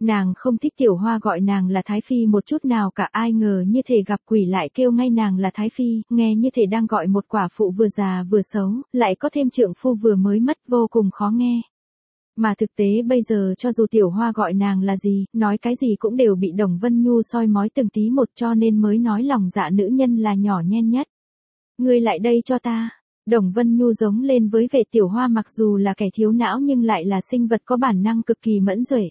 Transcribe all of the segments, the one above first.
Nàng không thích Tiểu Hoa gọi nàng là Thái Phi một chút nào cả, ai ngờ như thể gặp quỷ lại kêu ngay nàng là Thái Phi, nghe như thể đang gọi một quả phụ vừa già vừa xấu, lại có thêm trượng phu vừa mới mất, vô cùng khó nghe. Mà thực tế bây giờ cho dù Tiểu Hoa gọi nàng là gì, nói cái gì cũng đều bị Đồng Vân Nhu soi mói từng tí một, cho nên mới nói lòng dạ nữ nhân là nhỏ nhen nhất. Ngươi lại đây cho ta. Đồng Vân Nhu giống lên với Vệ Tiểu Hoa, mặc dù là kẻ thiếu não nhưng lại là sinh vật có bản năng cực kỳ mẫn duệ.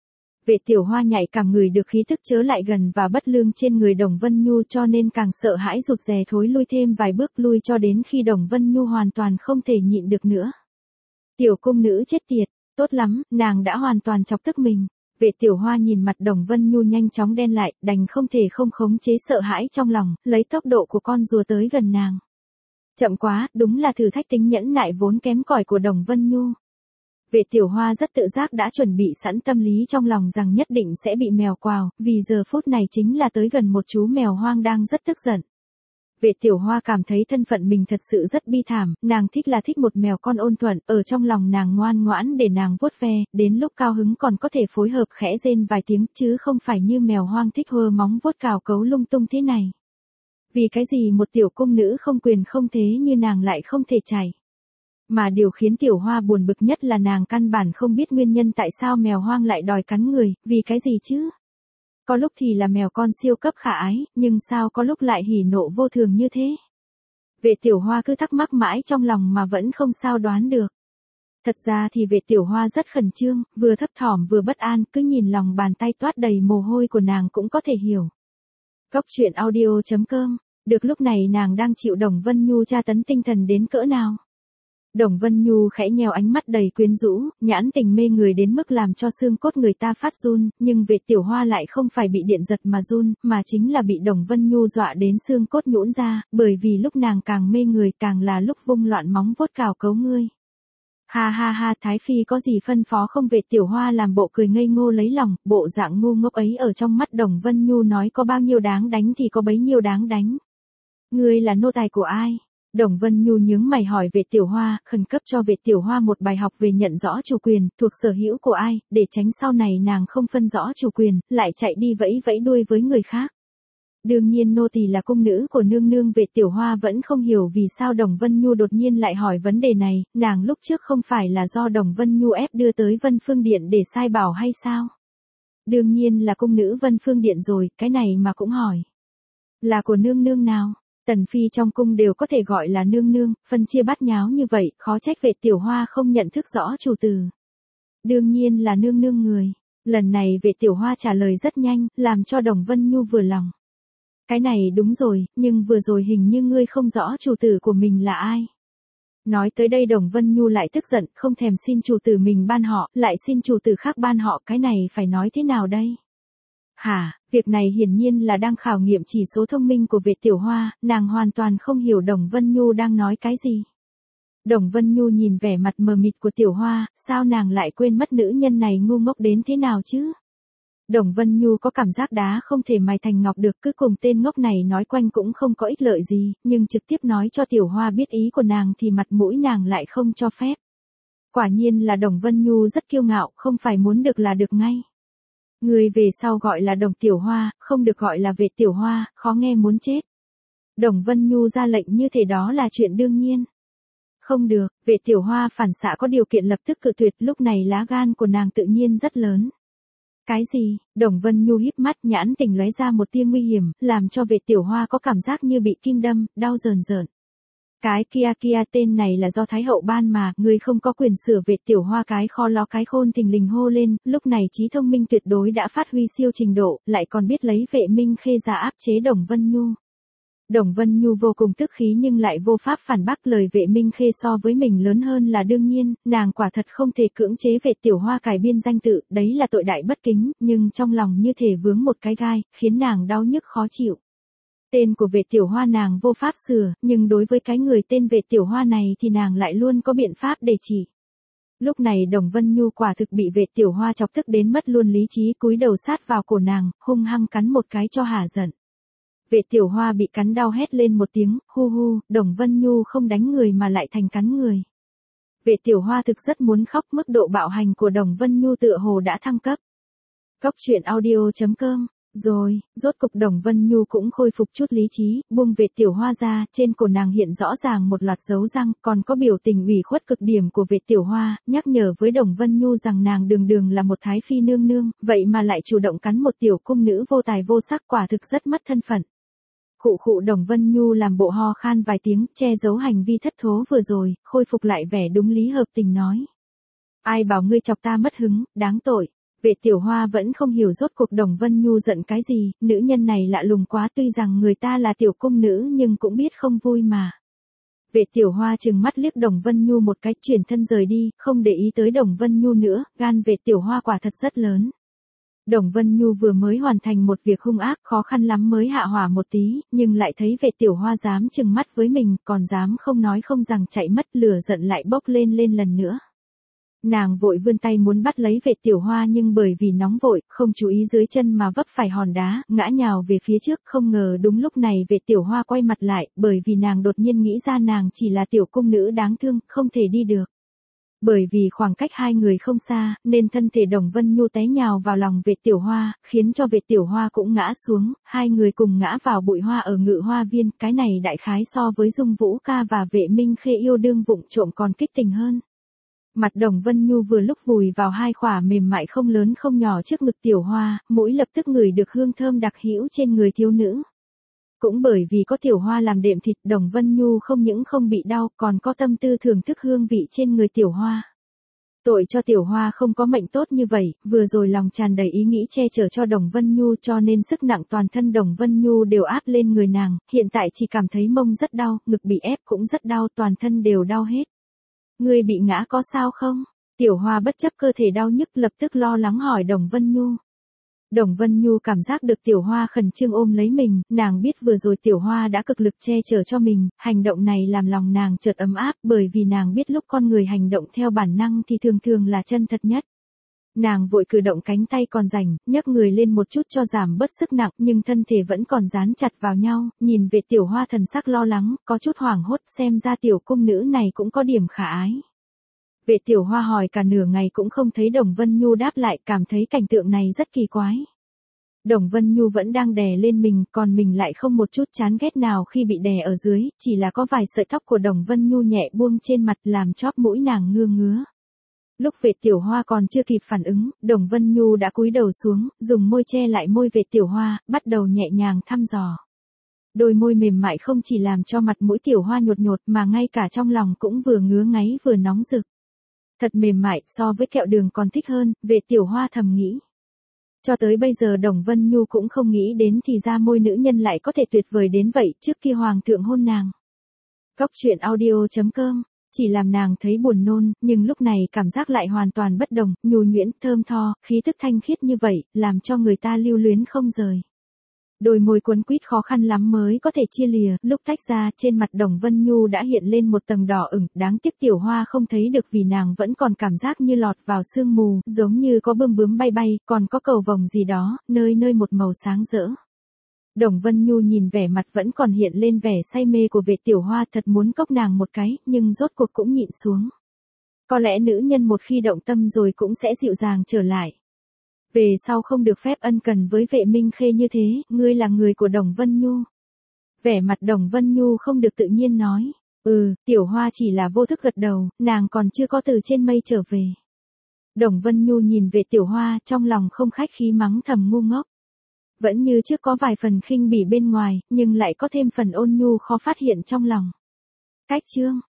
Vệ Tiểu Hoa nhạy cảm ngửi được khí tức chớ lại gần và bất lương trên người Đồng Vân Nhu, cho nên càng sợ hãi rụt rè thối lui thêm vài bước, lui cho đến khi Đồng Vân Nhu hoàn toàn không thể nhịn được nữa. Tiểu cung nữ chết tiệt, tốt lắm, nàng đã hoàn toàn chọc tức mình. Vệ Tiểu Hoa nhìn mặt Đồng Vân Nhu nhanh chóng đen lại, đành không thể không khống chế sợ hãi trong lòng, lấy tốc độ của con rùa tới gần nàng. Chậm quá, đúng là thử thách tính nhẫn nại vốn kém cỏi của Đồng Vân Nhu. Vệ Tiểu Hoa rất tự giác đã chuẩn bị sẵn tâm lý trong lòng rằng nhất định sẽ bị mèo quào, vì giờ phút này chính là tới gần một chú mèo hoang đang rất tức giận. Vệ Tiểu Hoa cảm thấy thân phận mình thật sự rất bi thảm, nàng thích là thích một mèo con ôn thuận, ở trong lòng nàng ngoan ngoãn để nàng vuốt ve, đến lúc cao hứng còn có thể phối hợp khẽ rên vài tiếng, chứ không phải như mèo hoang thích hơ móng vuốt cào cấu lung tung thế này. Vì cái gì một tiểu cung nữ không quyền không thế như nàng lại không thể chảy. Mà điều khiến Tiểu Hoa buồn bực nhất là nàng căn bản không biết nguyên nhân tại sao mèo hoang lại đòi cắn người, vì cái gì chứ? Có lúc thì là mèo con siêu cấp khả ái, nhưng sao có lúc lại hỉ nộ vô thường như thế? Vệ Tiểu Hoa cứ thắc mắc mãi trong lòng mà vẫn không sao đoán được. Thật ra thì Vệ Tiểu Hoa rất khẩn trương, vừa thấp thỏm vừa bất an, cứ nhìn lòng bàn tay toát đầy mồ hôi của nàng cũng có thể hiểu. Cốc truyện audio.com. Được lúc này nàng đang chịu Đồng Vân Nhu tra tấn tinh thần đến cỡ nào. Đồng Vân Nhu khẽ nheo ánh mắt đầy quyến rũ, nhãn tình mê người đến mức làm cho xương cốt người ta phát run, nhưng Vệ Tiểu Hoa lại không phải bị điện giật mà run, mà chính là bị Đồng Vân Nhu dọa đến xương cốt nhũn ra, bởi vì lúc nàng càng mê người càng là lúc vung loạn móng vuốt cào cấu ngươi. Ha ha ha, Thái Phi có gì phân phó không? Vệ Tiểu Hoa làm bộ cười ngây ngô lấy lòng, bộ dạng ngu ngốc ấy ở trong mắt Đồng Vân Nhu nói có bao nhiêu đáng đánh thì có bấy nhiêu đáng đánh. Ngươi là nô tài của ai? Đồng Vân Nhu nhướng mày hỏi Vệ Tiểu Hoa, khẩn cấp cho Vệ Tiểu Hoa một bài học về nhận rõ chủ quyền, thuộc sở hữu của ai, để tránh sau này nàng không phân rõ chủ quyền, lại chạy đi vẫy vẫy đuôi với người khác. Đương nhiên nô tỳ là cung nữ của nương nương. Vệ Tiểu Hoa vẫn không hiểu vì sao Đồng Vân Nhu đột nhiên lại hỏi vấn đề này, nàng lúc trước không phải là do Đồng Vân Nhu ép đưa tới Vân Phương Điện để sai bảo hay sao? Đương nhiên là cung nữ Vân Phương Điện rồi, cái này mà cũng hỏi. Là của nương nương nào? Tần phi trong cung đều có thể gọi là nương nương, phân chia bát nháo như vậy, khó trách Vệ Tiểu Hoa không nhận thức rõ chủ từ. Đương nhiên là nương nương người. Lần này Vệ Tiểu Hoa trả lời rất nhanh, làm cho Đồng Vân Nhu vừa lòng. Cái này đúng rồi, nhưng vừa rồi hình như ngươi không rõ chủ tử của mình là ai. Nói tới đây Đồng Vân Nhu lại tức giận, không thèm xin chủ tử mình ban họ, lại xin chủ tử khác ban họ, cái này phải nói thế nào đây? Hả, việc này hiển nhiên là đang khảo nghiệm chỉ số thông minh của Vệ Tiểu Hoa, nàng hoàn toàn không hiểu Đồng Vân Nhu đang nói cái gì. Đồng Vân Nhu nhìn vẻ mặt mờ mịt của Tiểu Hoa, sao nàng lại quên mất nữ nhân này ngu ngốc đến thế nào chứ? Đồng Vân Nhu có cảm giác đá không thể mài thành ngọc được, cứ cùng tên ngốc này nói quanh cũng không có ích lợi gì, nhưng trực tiếp nói cho Tiểu Hoa biết ý của nàng thì mặt mũi nàng lại không cho phép. Quả nhiên là Đồng Vân Nhu rất kiêu ngạo, không phải muốn được là được ngay. Người về sau gọi là Đồng Tiểu Hoa, không được gọi là Vệ Tiểu Hoa, khó nghe muốn chết. Đồng Vân Nhu ra lệnh như thế đó là chuyện đương nhiên. Không được, Vệ Tiểu Hoa phản xạ có điều kiện lập tức cự tuyệt, lúc này lá gan của nàng tự nhiên rất lớn. Cái gì? Đồng Vân Nhu híp mắt, nhãn tình lóe ra một tia nguy hiểm, làm cho Vệ Tiểu Hoa có cảm giác như bị kim đâm, đau rờn rợn. Cái kia tên này là do Thái Hậu ban mà, ngươi không có quyền sửa. Vệ Tiểu Hoa cái kho ló cái khôn thình lình hô lên, lúc này trí thông minh tuyệt đối đã phát huy siêu trình độ, lại còn biết lấy Vệ Minh Khê ra áp chế Đồng Vân Nhu. Đồng Vân Nhu vô cùng tức khí nhưng lại vô pháp phản bác, lời Vệ Minh Khê so với mình lớn hơn là đương nhiên, nàng quả thật không thể cưỡng chế Vệ Tiểu Hoa cải biên danh tự, đấy là tội đại bất kính, nhưng trong lòng như thể vướng một cái gai, khiến nàng đau nhức khó chịu. Tên của Vệ Tiểu Hoa nàng vô pháp sửa, nhưng đối với cái người tên Vệ Tiểu Hoa này thì nàng lại luôn có biện pháp để chỉ. Lúc này Đồng Vân Nhu quả thực bị Vệ Tiểu Hoa chọc tức đến mất luôn lý trí, cúi đầu sát vào cổ nàng, hung hăng cắn một cái cho hả giận. Vệ Tiểu Hoa bị cắn đau hét lên một tiếng, hu hu, Đồng Vân Nhu không đánh người mà lại thành cắn người. Vệ Tiểu Hoa thực rất muốn khóc, mức độ bạo hành của Đồng Vân Nhu tựa hồ đã thăng cấp. Cóc truyện audio.com. Rồi, rốt cục Đồng Vân Nhu cũng khôi phục chút lý trí, buông Vệ Tiểu Hoa ra, trên cổ nàng hiện rõ ràng một loạt dấu răng, còn có biểu tình ủy khuất cực điểm của Vệ Tiểu Hoa, nhắc nhở với Đồng Vân Nhu rằng nàng đường đường là một thái phi nương nương, vậy mà lại chủ động cắn một tiểu cung nữ vô tài vô sắc, quả thực rất mất thân phận. Khụ khụ, Đồng Vân Nhu làm bộ ho khan vài tiếng, che giấu hành vi thất thố vừa rồi, khôi phục lại vẻ đúng lý hợp tình nói. Ai bảo ngươi chọc ta mất hứng, đáng tội. Vệ Tiểu Hoa vẫn không hiểu rốt cuộc Đồng Vân Nhu giận cái gì, nữ nhân này lạ lùng quá, tuy rằng người ta là tiểu cung nữ nhưng cũng biết không vui mà. Vệ Tiểu Hoa trừng mắt liếc Đồng Vân Nhu một cái, chuyển thân rời đi, không để ý tới Đồng Vân Nhu nữa, gan Vệ Tiểu Hoa quả thật rất lớn. Đồng Vân Nhu vừa mới hoàn thành một việc hung ác, khó khăn lắm mới hạ hỏa một tí, nhưng lại thấy Vệ Tiểu Hoa dám trừng mắt với mình, còn dám không nói không rằng chạy mất, lửa giận lại bốc lên lần nữa. Nàng vội vươn tay muốn bắt lấy Vệ Tiểu Hoa nhưng bởi vì nóng vội, không chú ý dưới chân mà vấp phải hòn đá, ngã nhào về phía trước, không ngờ đúng lúc này Vệ Tiểu Hoa quay mặt lại, bởi vì nàng đột nhiên nghĩ ra nàng chỉ là tiểu cung nữ đáng thương, không thể đi được. Bởi vì khoảng cách hai người không xa, nên thân thể Đồng Vân Nhu té nhào vào lòng Vệ Tiểu Hoa, khiến cho Vệ Tiểu Hoa cũng ngã xuống, hai người cùng ngã vào bụi hoa ở Ngự Hoa Viên, cái này đại khái so với Dung Vũ Ca và Vệ Minh Khê yêu đương vụng trộm còn kích tình hơn. Mặt Đồng Vân Nhu vừa lúc vùi vào hai khỏa mềm mại không lớn không nhỏ trước ngực Tiểu Hoa, mũi lập tức ngửi được hương thơm đặc hữu trên người thiếu nữ. Cũng bởi vì có Tiểu Hoa làm đệm thịt, Đồng Vân Nhu không những không bị đau, còn có tâm tư thưởng thức hương vị trên người Tiểu Hoa. Tội cho Tiểu Hoa không có mệnh tốt như vậy, vừa rồi lòng tràn đầy ý nghĩ che chở cho Đồng Vân Nhu, cho nên sức nặng toàn thân Đồng Vân Nhu đều áp lên người nàng, hiện tại chỉ cảm thấy mông rất đau, ngực bị ép cũng rất đau, toàn thân đều đau hết. Ngươi bị ngã có sao không? Tiểu Hoa bất chấp cơ thể đau nhức lập tức lo lắng hỏi Đồng Vân Nhu. Đồng Vân Nhu cảm giác được Tiểu Hoa khẩn trương ôm lấy mình, nàng biết vừa rồi Tiểu Hoa đã cực lực che chở cho mình, hành động này làm lòng nàng chợt ấm áp, bởi vì nàng biết lúc con người hành động theo bản năng thì thường thường là chân thật nhất. Nàng vội cử động cánh tay còn rảnh, nhấc người lên một chút cho giảm bớt sức nặng, nhưng thân thể vẫn còn dán chặt vào nhau, nhìn về Tiểu Hoa thần sắc lo lắng, có chút hoảng hốt, xem ra tiểu cung nữ này cũng có điểm khả ái. Vệ Tiểu Hoa hỏi cả nửa ngày cũng không thấy Đồng Vân Nhu đáp lại, cảm thấy cảnh tượng này rất kỳ quái. Đồng Vân Nhu vẫn đang đè lên mình, còn mình lại không một chút chán ghét nào khi bị đè ở dưới, chỉ là có vài sợi tóc của Đồng Vân Nhu nhẹ buông trên mặt làm chóp mũi nàng ngứa ngứa. Lúc Vệ Tiểu Hoa còn chưa kịp phản ứng, Đồng Vân Nhu đã cúi đầu xuống, dùng môi che lại môi Vệ Tiểu Hoa, bắt đầu nhẹ nhàng thăm dò. Đôi môi mềm mại không chỉ làm cho mặt mũi Tiểu Hoa nhột nhột mà ngay cả trong lòng cũng vừa ngứa ngáy vừa nóng rực. Thật mềm mại, so với kẹo đường còn thích hơn, Vệ Tiểu Hoa thầm nghĩ. Cho tới bây giờ Đồng Vân Nhu cũng không nghĩ đến thì ra môi nữ nhân lại có thể tuyệt vời đến vậy, trước khi hoàng thượng hôn nàng. Cóc truyện audio.com. Chỉ làm nàng thấy buồn nôn, nhưng lúc này cảm giác lại hoàn toàn bất đồng, nhu nhuyễn, thơm tho, khí tức thanh khiết như vậy, làm cho người ta lưu luyến không rời. Đôi môi quấn quýt khó khăn lắm mới có thể chia lìa, lúc tách ra, trên mặt Đồng Vân Nhu đã hiện lên một tầng đỏ ửng, đáng tiếc Tiểu Hoa không thấy được vì nàng vẫn còn cảm giác như lọt vào sương mù, giống như có bươm bướm bay bay, còn có cầu vồng gì đó, nơi nơi một màu sáng rỡ. Đồng Vân Nhu nhìn vẻ mặt vẫn còn hiện lên vẻ say mê của Vệ Tiểu Hoa, thật muốn cốc nàng một cái, nhưng rốt cuộc cũng nhịn xuống. Có lẽ nữ nhân một khi động tâm rồi cũng sẽ dịu dàng trở lại. Về sau không được phép ân cần với Vệ Minh Khê như thế, ngươi là người của Đồng Vân Nhu. Vẻ mặt Đồng Vân Nhu không được tự nhiên nói. Tiểu Hoa chỉ là vô thức gật đầu, nàng còn chưa có từ trên mây trở về. Đồng Vân Nhu nhìn về Tiểu Hoa, trong lòng không khách khí mắng thầm ngu ngốc. Vẫn như trước có vài phần khinh bỉ bên ngoài, nhưng lại có thêm phần ôn nhu khó phát hiện trong lòng. Cách chương.